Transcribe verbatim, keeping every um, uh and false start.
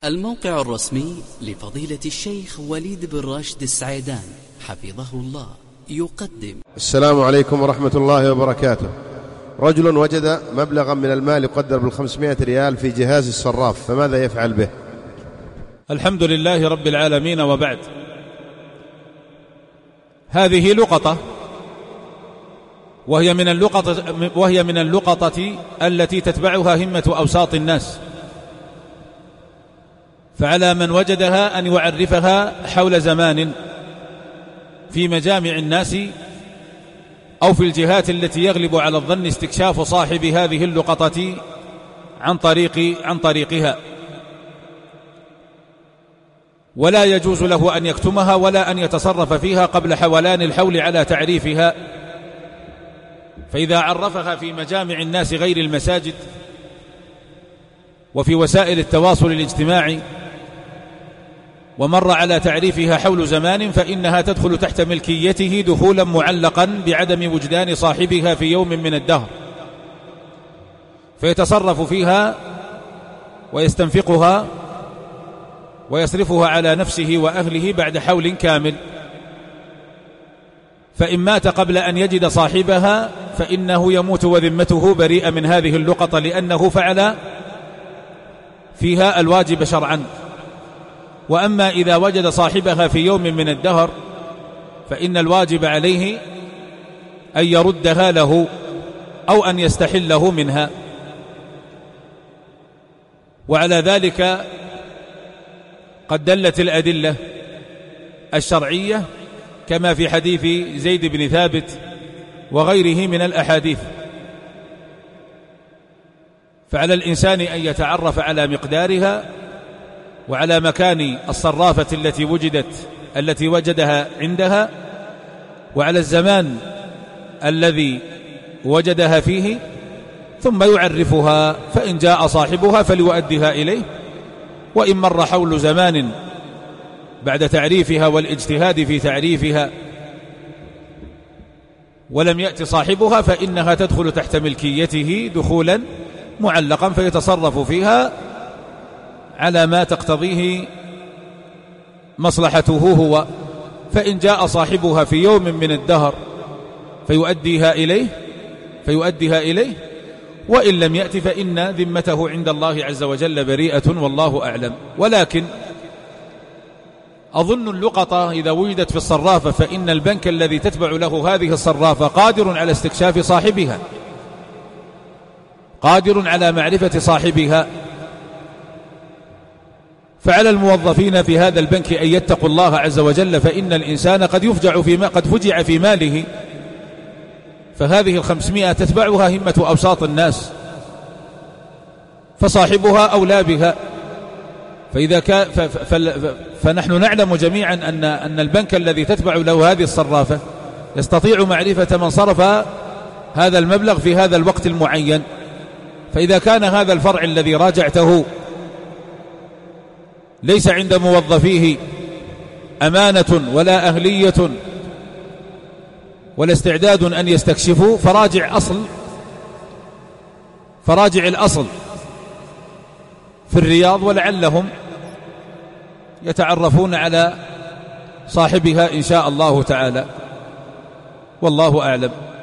الموقع الرسمي لفضيلة الشيخ وليد بن راشد السعيدان حفظه الله يقدم. السلام عليكم ورحمة الله وبركاته. رجل وجد مبلغا من المال يقدر بالخمسمائة ريال في جهاز الصراف، فماذا يفعل به؟ الحمد لله رب العالمين، وبعد. هذه لقطة، وهي من اللقطة, وهي من اللقطة التي تتبعها همة أوساط الناس، فعلى من وجدها أن يعرفها حول زمان في مجامع الناس أو في الجهات التي يغلب على الظن استكشاف صاحب هذه اللقطة عن طريق عن طريقها، ولا يجوز له أن يكتمها ولا أن يتصرف فيها قبل حولان الحول على تعريفها. فإذا عرفها في مجامع الناس غير المساجد وفي وسائل التواصل الاجتماعي ومر على تعريفها حول زمان، فإنها تدخل تحت ملكيته دخولا معلقا بعدم وجدان صاحبها في يوم من الدهر، فيتصرف فيها ويستنفقها ويصرفها على نفسه وأهله بعد حول كامل. فإن مات قبل أن يجد صاحبها فإنه يموت وذمته بريئة من هذه اللقطة، لأنه فعل فيها الواجب شرعا. وأما إذا وجد صاحبها في يوم من الدهر فإن الواجب عليه أن يردها له أو أن يستحله منها. وعلى ذلك قد دلت الأدلة الشرعية كما في حديث زيد بن ثابت وغيره من الأحاديث. فعلى الإنسان أن يتعرف على مقدارها وعلى مكان الصرافة التي وجدت التي وجدها عندها وعلى الزمان الذي وجدها فيه، ثم يعرفها، فإن جاء صاحبها فليؤديها إليه. وإن مر حول زمان بعد تعريفها والاجتهاد في تعريفها ولم يأتي صاحبها فإنها تدخل تحت ملكيته دخولا معلقا، فيتصرف فيها على ما تقتضيه مصلحته هو. فإن جاء صاحبها في يوم من الدهر فيؤديها إليه فيؤديها إليه وإن لم يأتي فإن ذمته عند الله عز وجل بريئة، والله أعلم. ولكن أظن اللقطة إذا وجدت في الصرافة فإن البنك الذي تتبع له هذه الصرافة قادر على استكشاف صاحبها، قادر على معرفة صاحبها. فعلى الموظفين في هذا البنك أن يتقوا الله عز وجل، فإن الإنسان قد يفجع في ما قد فجع في ماله. فهذه الخمسمائة تتبعها همة أوساط الناس، فصاحبها أولى بها. فإذا كان فنحن نعلم جميعا أن أن البنك الذي تتبع له هذه الصرافة يستطيع معرفة من صرف هذا المبلغ في هذا الوقت المعين. فإذا كان هذا الفرع الذي راجعته ليس عند موظفيه أمانة ولا أهلية ولا استعداد أن يستكشفوا، فراجع أصل فراجع الأصل في الرياض، ولعلهم يتعرفون على صاحبها إن شاء الله تعالى، والله أعلم.